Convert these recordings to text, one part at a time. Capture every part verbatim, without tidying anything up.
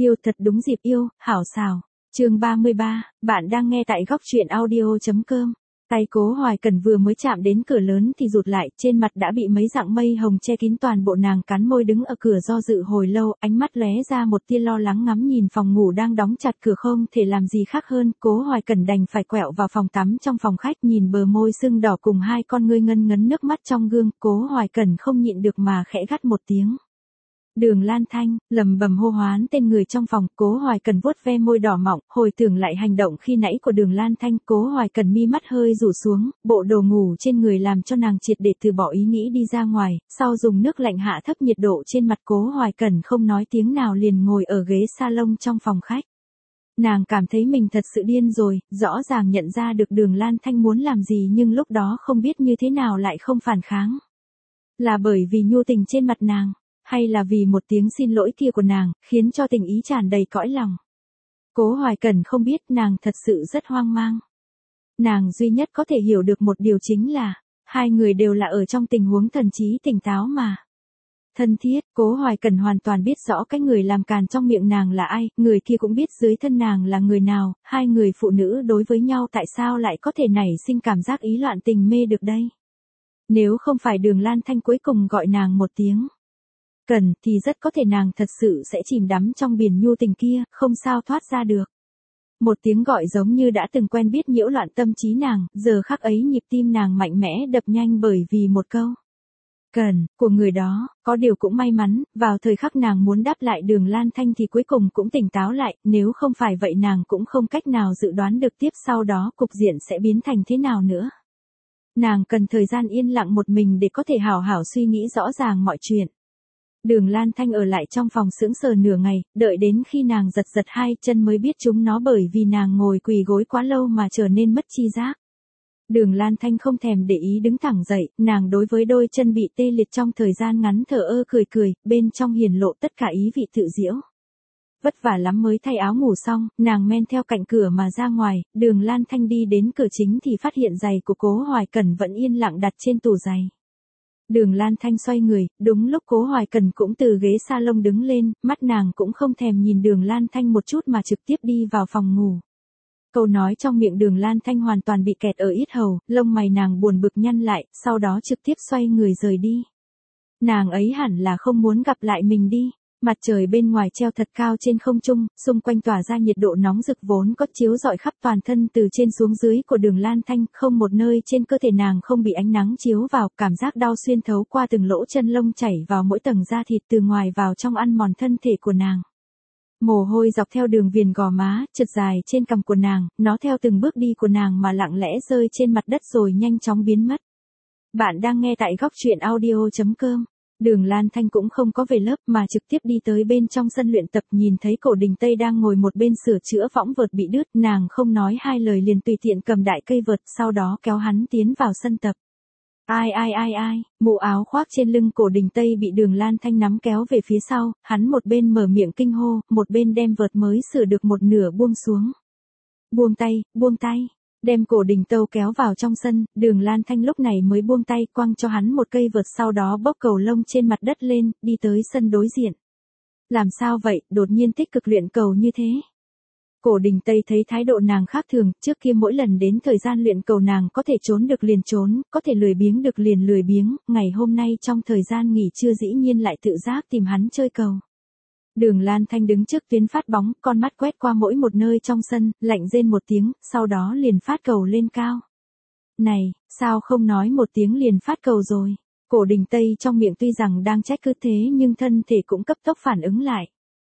Yêu thật đúng dịp yêu, hảo xào. Chương ba mươi ba, bạn đang nghe tại góc truyện audio chấm com. Tay Cố Hoài Cần vừa mới chạm đến cửa lớn thì rụt lại, trên mặt đã bị mấy dạng mây hồng che kín toàn bộ, nàng cắn môi đứng ở cửa do dự hồi lâu, ánh mắt lóe ra một tia lo lắng ngắm nhìn phòng ngủ đang đóng chặt cửa, không thể làm gì khác hơn, Cố Hoài Cần đành phải quẹo vào phòng tắm trong phòng khách, nhìn bờ môi sưng đỏ cùng hai con ngươi ngân ngấn nước mắt trong gương, Cố Hoài Cần không nhịn được mà khẽ gắt một tiếng. Đường Lan Thanh, lầm bầm hô hoán tên người trong phòng, Cố Hoài Cần vuốt ve môi đỏ mọng, hồi tưởng lại hành động khi nãy của Đường Lan Thanh, Cố Hoài Cần mi mắt hơi rủ xuống, bộ đồ ngủ trên người làm cho nàng triệt để từ bỏ ý nghĩ đi ra ngoài, sau dùng nước lạnh hạ thấp nhiệt độ trên mặt, Cố Hoài Cần không nói tiếng nào liền ngồi ở ghế salon trong phòng khách. Nàng cảm thấy mình thật sự điên rồi, rõ ràng nhận ra được Đường Lan Thanh muốn làm gì nhưng lúc đó không biết như thế nào lại không phản kháng. Là bởi vì nhu tình trên mặt nàng, hay là vì một tiếng xin lỗi kia của nàng, khiến cho tình ý tràn đầy cõi lòng. Cố Hoài Cần không biết, nàng thật sự rất hoang mang. Nàng duy nhất có thể hiểu được một điều chính là, hai người đều là ở trong tình huống thần trí tỉnh táo mà. Thân thiết, Cố Hoài Cần hoàn toàn biết rõ cái người làm càn trong miệng nàng là ai, người kia cũng biết dưới thân nàng là người nào, hai người phụ nữ đối với nhau tại sao lại có thể nảy sinh cảm giác ý loạn tình mê được đây. Nếu không phải Đường Lan Thanh cuối cùng gọi nàng một tiếng Cần thì rất có thể nàng thật sự sẽ chìm đắm trong biển nhu tình kia, không sao thoát ra được. Một tiếng gọi giống như đã từng quen biết nhiễu loạn tâm trí nàng, giờ khắc ấy nhịp tim nàng mạnh mẽ đập nhanh bởi vì một câu Cần của người đó, có điều cũng may mắn, vào thời khắc nàng muốn đáp lại Đường Lan Thanh thì cuối cùng cũng tỉnh táo lại, nếu không phải vậy nàng cũng không cách nào dự đoán được tiếp sau đó cục diện sẽ biến thành thế nào nữa. Nàng cần thời gian yên lặng một mình để có thể hảo hảo suy nghĩ rõ ràng mọi chuyện. Đường Lan Thanh ở lại trong phòng sững sờ nửa ngày, đợi đến khi nàng giật giật hai chân mới biết chúng nó bởi vì nàng ngồi quỳ gối quá lâu mà trở nên mất chi giác. Đường Lan Thanh không thèm để ý đứng thẳng dậy, nàng đối với đôi chân bị tê liệt trong thời gian ngắn thở ơ cười cười, bên trong hiển lộ tất cả ý vị tự giễu. Vất vả lắm mới thay áo ngủ xong, nàng men theo cạnh cửa mà ra ngoài, Đường Lan Thanh đi đến cửa chính thì phát hiện giày của Cố Hoài Cần vẫn yên lặng đặt trên tủ giày. Đường Lan Thanh xoay người, đúng lúc Cố Hoài Cần cũng từ ghế salon đứng lên, mắt nàng cũng không thèm nhìn Đường Lan Thanh một chút mà trực tiếp đi vào phòng ngủ. Câu nói trong miệng Đường Lan Thanh hoàn toàn bị kẹt ở yết hầu, lông mày nàng buồn bực nhăn lại, sau đó trực tiếp xoay người rời đi. Nàng ấy hẳn là không muốn gặp lại mình đi. Mặt trời bên ngoài treo thật cao trên không trung, xung quanh tỏa ra nhiệt độ nóng rực vốn có chiếu rọi khắp toàn thân từ trên xuống dưới của Đường Lan Thanh, không một nơi trên cơ thể nàng không bị ánh nắng chiếu vào, cảm giác đau xuyên thấu qua từng lỗ chân lông chảy vào mỗi tầng da thịt từ ngoài vào trong ăn mòn thân thể của nàng. Mồ hôi dọc theo đường viền gò má, trượt dài trên cằm của nàng, nó theo từng bước đi của nàng mà lặng lẽ rơi trên mặt đất rồi nhanh chóng biến mất. Bạn đang nghe tại góc truyện audio chấm com. Đường Lan Thanh cũng không có về lớp mà trực tiếp đi tới bên trong sân luyện tập, nhìn thấy Cổ Đình Tây đang ngồi một bên sửa chữa võng vợt bị đứt, nàng không nói hai lời liền tùy tiện cầm đại cây vợt, sau đó kéo hắn tiến vào sân tập. Ai ai ai ai, mũ áo khoác trên lưng Cổ Đình Tây bị Đường Lan Thanh nắm kéo về phía sau, hắn một bên mở miệng kinh hô, một bên đem vợt mới sửa được một nửa buông xuống. Buông tay, buông tay. Đem Cổ Đình Tâu kéo vào trong sân, Đường Lan Thanh lúc này mới buông tay, quăng cho hắn một cây vợt, sau đó bốc cầu lông trên mặt đất lên, đi tới sân đối diện. Làm sao vậy, đột nhiên tích cực luyện cầu như thế? Cổ Đình Tây thấy thái độ nàng khác thường, trước kia mỗi lần đến thời gian luyện cầu nàng có thể trốn được liền trốn, có thể lười biếng được liền lười biếng, ngày hôm nay trong thời gian nghỉ trưa dĩ nhiên lại tự giác tìm hắn chơi cầu. Đường Lan Thanh đứng trước tuyến phát bóng, con mắt quét qua mỗi một nơi trong sân, lạnh rên một tiếng, sau đó liền phát cầu lên cao. Này, sao không nói một tiếng liền phát cầu rồi? Cổ Đình Tây trong miệng tuy rằng đang trách cứ thế nhưng thân thể cũng cấp tốc phản ứng lại.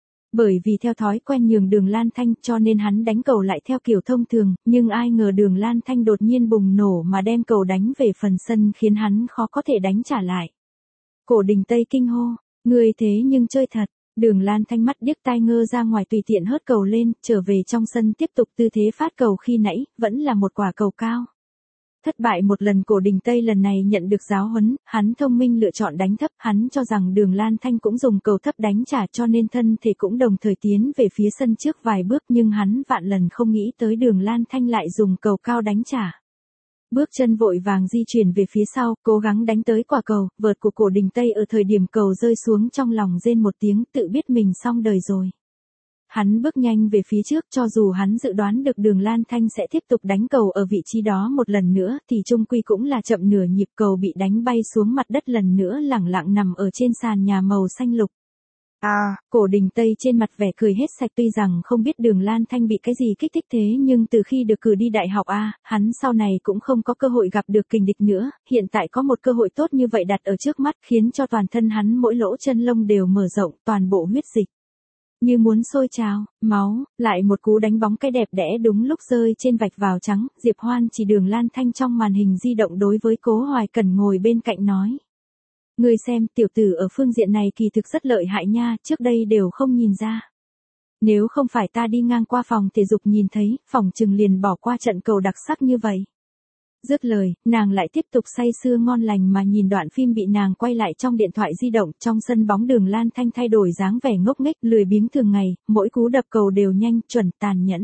Bởi vì theo thói quen nhường Đường Lan Thanh cho nên hắn đánh cầu lại theo kiểu thông thường, nhưng ai ngờ Đường Lan Thanh đột nhiên bùng nổ mà đem cầu đánh về phần sân khiến hắn khó có thể đánh trả lại. Cổ Đình Tây kinh hô, người thế nhưng chơi thật. Đường Lan Thanh mắt điếc tai ngơ ra ngoài tùy tiện hớt cầu lên, trở về trong sân tiếp tục tư thế phát cầu khi nãy, vẫn là một quả cầu cao. Thất bại một lần, Cổ Đình Tây lần này nhận được giáo huấn, hắn thông minh lựa chọn đánh thấp, hắn cho rằng Đường Lan Thanh cũng dùng cầu thấp đánh trả cho nên thân thể cũng đồng thời tiến về phía sân trước vài bước, nhưng hắn vạn lần không nghĩ tới Đường Lan Thanh lại dùng cầu cao đánh trả. Bước chân vội vàng di chuyển về phía sau, cố gắng đánh tới quả cầu, vợt của Cổ Đình Tây ở thời điểm cầu rơi xuống trong lòng rên một tiếng, tự biết mình xong đời rồi. Hắn bước nhanh về phía trước, cho dù hắn dự đoán được Đường Lan Thanh sẽ tiếp tục đánh cầu ở vị trí đó một lần nữa thì chung quy cũng là chậm nửa nhịp, cầu bị đánh bay xuống mặt đất lần nữa lẳng lặng nằm ở trên sàn nhà màu xanh lục. À, Cổ Đình Tây trên mặt vẻ cười hết sạch, tuy rằng không biết Đường Lan Thanh bị cái gì kích thích thế nhưng từ khi được cử đi đại học A, hắn sau này cũng không có cơ hội gặp được kình địch nữa, hiện tại có một cơ hội tốt như vậy đặt ở trước mắt khiến cho toàn thân hắn mỗi lỗ chân lông đều mở rộng, toàn bộ huyết dịch như muốn sôi trào, máu, lại một cú đánh bóng cái đẹp đẽ đúng lúc rơi trên vạch vào trắng, Diệp Hoan chỉ Đường Lan Thanh trong màn hình di động đối với Cố Hoài Cẩn ngồi bên cạnh nói. Ngươi xem, tiểu tử ở phương diện này kỳ thực rất lợi hại nha, trước đây đều không nhìn ra. Nếu không phải ta đi ngang qua phòng thể dục nhìn thấy, phòng chừng liền bỏ qua trận cầu đặc sắc như vậy. Dứt lời, nàng lại tiếp tục say sưa ngon lành mà nhìn đoạn phim bị nàng quay lại trong điện thoại di động. Trong sân bóng Đường Lan Thanh thay đổi dáng vẻ ngốc nghếch, lười biếng thường ngày, mỗi cú đập cầu đều nhanh, chuẩn, tàn nhẫn.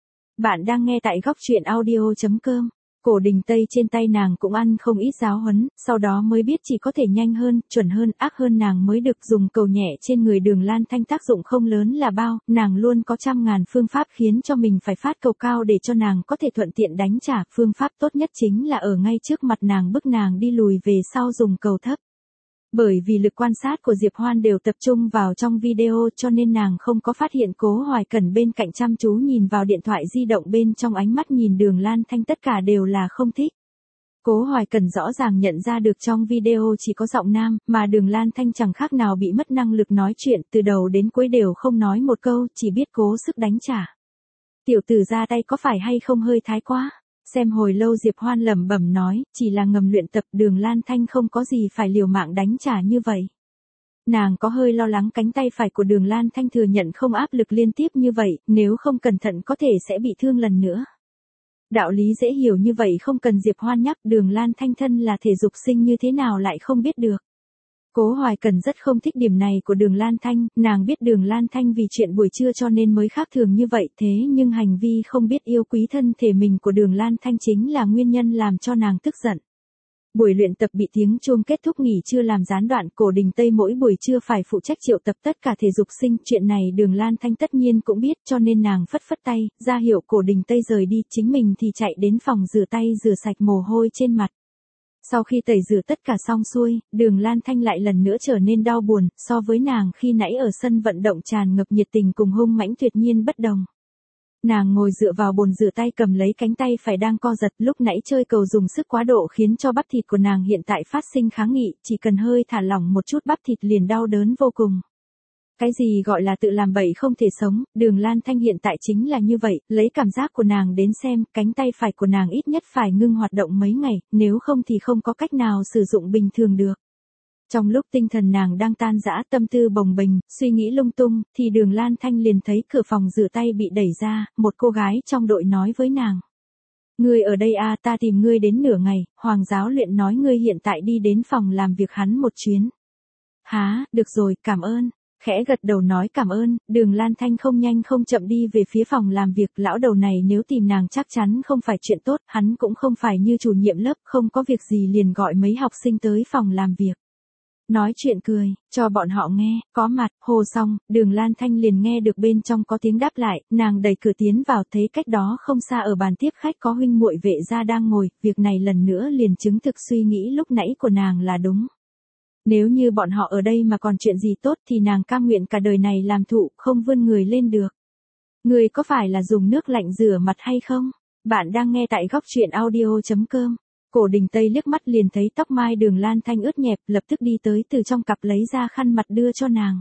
Bạn đang nghe tại góc truyện audio chấm com. Cổ Đình Tây trên tay nàng cũng ăn không ít giáo huấn, sau đó mới biết chỉ có thể nhanh hơn, chuẩn hơn, ác hơn nàng mới được. Dùng cầu nhẹ trên người Đường Lan Thanh tác dụng không lớn là bao, nàng luôn có trăm ngàn phương pháp khiến cho mình phải phát cầu cao để cho nàng có thể thuận tiện đánh trả. Phương pháp tốt nhất chính là ở ngay trước mặt nàng bức nàng đi lùi về sau dùng cầu thấp. Bởi vì lực quan sát của Diệp Hoan đều tập trung vào trong video cho nên nàng không có phát hiện Cố Hoài Cẩn bên cạnh chăm chú nhìn vào điện thoại di động, bên trong ánh mắt nhìn Đường Lan Thanh tất cả đều là không thích. Cố Hoài Cẩn rõ ràng nhận ra được trong video chỉ có giọng nam, mà Đường Lan Thanh chẳng khác nào bị mất năng lực nói chuyện, từ đầu đến cuối đều không nói một câu, chỉ biết cố sức đánh trả. Tiểu tử ra tay có phải hay không hơi thái quá? Xem hồi lâu Diệp Hoan lẩm bẩm nói, chỉ là ngầm luyện tập, Đường Lan Thanh không có gì phải liều mạng đánh trả như vậy. Nàng có hơi lo lắng cánh tay phải của Đường Lan Thanh thừa nhận không áp lực liên tiếp như vậy, nếu không cẩn thận có thể sẽ bị thương lần nữa. Đạo lý dễ hiểu như vậy không cần Diệp Hoan nhắc, Đường Lan Thanh thân là thể dục sinh như thế nào lại không biết được. Cố Hoài Cẩn rất không thích điểm này của Đường Lan Thanh, nàng biết Đường Lan Thanh vì chuyện buổi trưa cho nên mới khác thường như vậy, thế nhưng hành vi không biết yêu quý thân thể mình của Đường Lan Thanh chính là nguyên nhân làm cho nàng tức giận. Buổi luyện tập bị tiếng chuông kết thúc nghỉ trưa làm gián đoạn, Cổ Đình Tây mỗi buổi trưa phải phụ trách triệu tập tất cả thể dục sinh, chuyện này Đường Lan Thanh tất nhiên cũng biết cho nên nàng phất phất tay, ra hiệu Cổ Đình Tây rời đi, chính mình thì chạy đến phòng rửa tay rửa sạch mồ hôi trên mặt. Sau khi tẩy rửa tất cả xong xuôi, Đường Lan Thanh lại lần nữa trở nên đau buồn, so với nàng khi nãy ở sân vận động tràn ngập nhiệt tình cùng hung mãnh tuyệt nhiên bất đồng. Nàng ngồi dựa vào bồn rửa tay cầm lấy cánh tay phải đang co giật, lúc nãy chơi cầu dùng sức quá độ khiến cho bắp thịt của nàng hiện tại phát sinh kháng nghị, chỉ cần hơi thả lỏng một chút bắp thịt liền đau đớn vô cùng. Cái gì gọi là tự làm bậy không thể sống, Đường Lan Thanh hiện tại chính là như vậy, lấy cảm giác của nàng đến xem, cánh tay phải của nàng ít nhất phải ngưng hoạt động mấy ngày, nếu không thì không có cách nào sử dụng bình thường được. Trong lúc tinh thần nàng đang tan rã, tâm tư bồng bềnh, suy nghĩ lung tung, thì Đường Lan Thanh liền thấy cửa phòng rửa tay bị đẩy ra, một cô gái trong đội nói với nàng. Ngươi ở đây à, ta tìm ngươi đến nửa ngày, Hoàng giáo luyện nói ngươi hiện tại đi đến phòng làm việc hắn một chuyến. Há, được rồi, cảm ơn. Khẽ gật đầu nói cảm ơn, Đường Lan Thanh không nhanh không chậm đi về phía phòng làm việc, lão đầu này nếu tìm nàng chắc chắn không phải chuyện tốt, hắn cũng không phải như chủ nhiệm lớp, không có việc gì liền gọi mấy học sinh tới phòng làm việc. Nói chuyện cười, cho bọn họ nghe, có mặt, hô xong, Đường Lan Thanh liền nghe được bên trong có tiếng đáp lại, nàng đẩy cửa tiến vào thấy cách đó không xa ở bàn tiếp khách có huynh muội vệ gia đang ngồi, việc này lần nữa liền chứng thực suy nghĩ lúc nãy của nàng là đúng. Nếu như bọn họ ở đây mà còn chuyện gì tốt thì nàng cam nguyện cả đời này làm thụ, không vươn người lên được. Người có phải là dùng nước lạnh rửa mặt hay không? Bạn đang nghe tại góc truyện audio chấm com. Cổ Đình Tây liếc mắt liền thấy tóc mai Đường Lan Thanh ướt nhẹp, lập tức đi tới từ trong cặp lấy ra khăn mặt đưa cho nàng.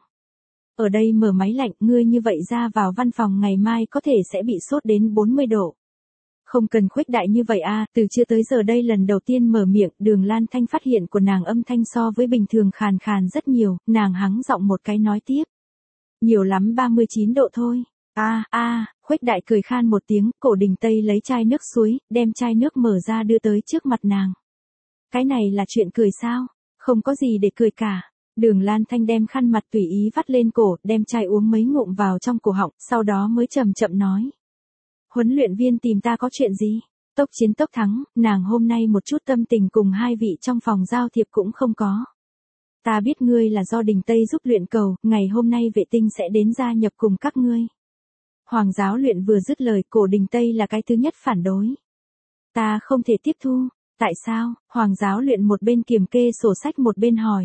Ở đây mở máy lạnh, ngươi như vậy ra vào văn phòng ngày mai có thể sẽ bị sốt đến bốn mươi độ. Không cần khuếch đại như vậy a, từ chưa tới giờ đây lần đầu tiên mở miệng, Đường Lan Thanh phát hiện của nàng âm thanh so với bình thường khàn khàn rất nhiều, nàng hắng giọng một cái nói tiếp. Nhiều lắm ba mươi chín độ thôi. A a, khuếch đại cười khan một tiếng, Cổ Đình Tây lấy chai nước suối, đem chai nước mở ra đưa tới trước mặt nàng. Cái này là chuyện cười sao? Không có gì để cười cả. Đường Lan Thanh đem khăn mặt tùy ý vắt lên cổ, đem chai uống mấy ngụm vào trong cổ họng, sau đó mới chậm chậm nói. Huấn luyện viên tìm ta có chuyện gì? Tốc chiến tốc thắng, nàng hôm nay một chút tâm tình cùng hai vị trong phòng giao thiệp cũng không có. Ta biết ngươi là do Đình Tây giúp luyện cầu, ngày hôm nay vệ tinh sẽ đến gia nhập cùng các ngươi. Hoàng giáo luyện vừa dứt lời, Cổ Đình Tây là cái thứ nhất phản đối. Ta không thể tiếp thu. Tại sao? Hoàng giáo luyện một bên kiểm kê sổ sách một bên hỏi.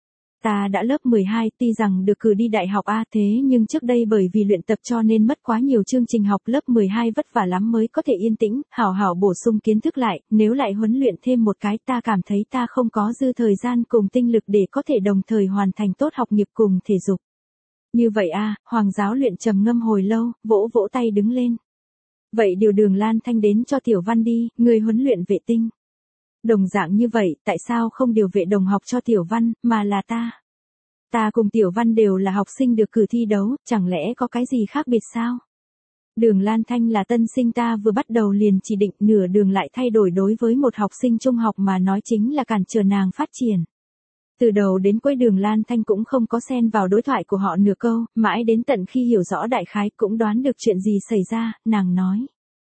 Ta đã lớp mười hai, tuy rằng được cử đi đại học A thế nhưng trước đây bởi vì luyện tập cho nên mất quá nhiều chương trình học, lớp mười hai vất vả lắm mới có thể yên tĩnh, hảo hảo bổ sung kiến thức lại, nếu lại huấn luyện thêm một cái ta cảm thấy ta không có dư thời gian cùng tinh lực để có thể đồng thời hoàn thành tốt học nghiệp cùng thể dục. Như vậy à, Hoàng giáo luyện trầm ngâm hồi lâu, vỗ vỗ tay đứng lên. Vậy điều Đường Lan Thanh đến cho Tiểu Văn đi, người huấn luyện vệ tinh. Đồng dạng như vậy, tại sao không điều vệ đồng học cho Tiểu Văn, mà là ta? Ta cùng Tiểu Văn đều là học sinh được cử thi đấu, chẳng lẽ có cái gì khác biệt sao? Đường Lan Thanh là tân sinh, ta vừa bắt đầu liền chỉ định, nửa đường lại thay đổi, đối với một học sinh trung học mà nói chính là cản trở nàng phát triển. Từ đầu đến cuối Đường Lan Thanh cũng không có xen vào đối thoại của họ nửa câu, mãi đến tận khi hiểu rõ đại khái cũng đoán được chuyện gì xảy ra, nàng nói.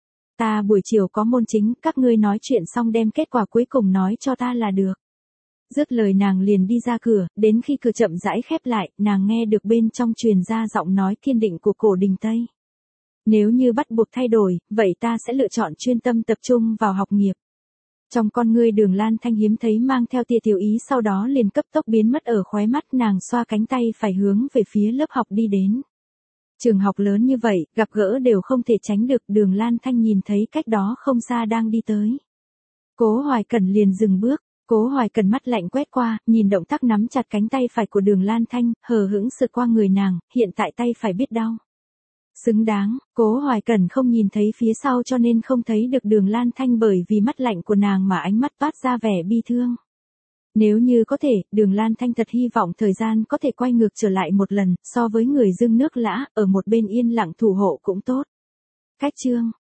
Ta buổi chiều có môn chính, các ngươi nói chuyện xong đem kết quả cuối cùng nói cho ta là được. Dứt lời nàng liền đi ra cửa, đến khi cửa chậm rãi khép lại, nàng nghe được bên trong truyền ra giọng nói kiên định của Cổ Đình Tây. Nếu như bắt buộc thay đổi, vậy ta sẽ lựa chọn chuyên tâm tập trung vào học nghiệp. Trong con ngươi Đường Lan Thanh hiếm thấy mang theo tia tiểu ý, sau đó liền cấp tốc biến mất ở khóe mắt, nàng xoa cánh tay phải hướng về phía lớp học đi đến. Trường học lớn như vậy, gặp gỡ đều không thể tránh được, Đường Lan Thanh nhìn thấy cách đó không xa đang đi tới. Cố Hoài Cẩn liền dừng bước, Cố Hoài Cẩn mắt lạnh quét qua, nhìn động tác nắm chặt cánh tay phải của Đường Lan Thanh, hờ hững sượt qua người nàng, hiện tại tay phải biết đau. Xứng đáng, Cố Hoài Cẩn không nhìn thấy phía sau cho nên không thấy được Đường Lan Thanh, bởi vì mắt lạnh của nàng mà ánh mắt toát ra vẻ bi thương. Nếu như có thể, Đường Lan Thanh thật hy vọng thời gian có thể quay ngược trở lại một lần, so với người dưng nước lã, ở một bên yên lặng thủ hộ cũng tốt. Cách chương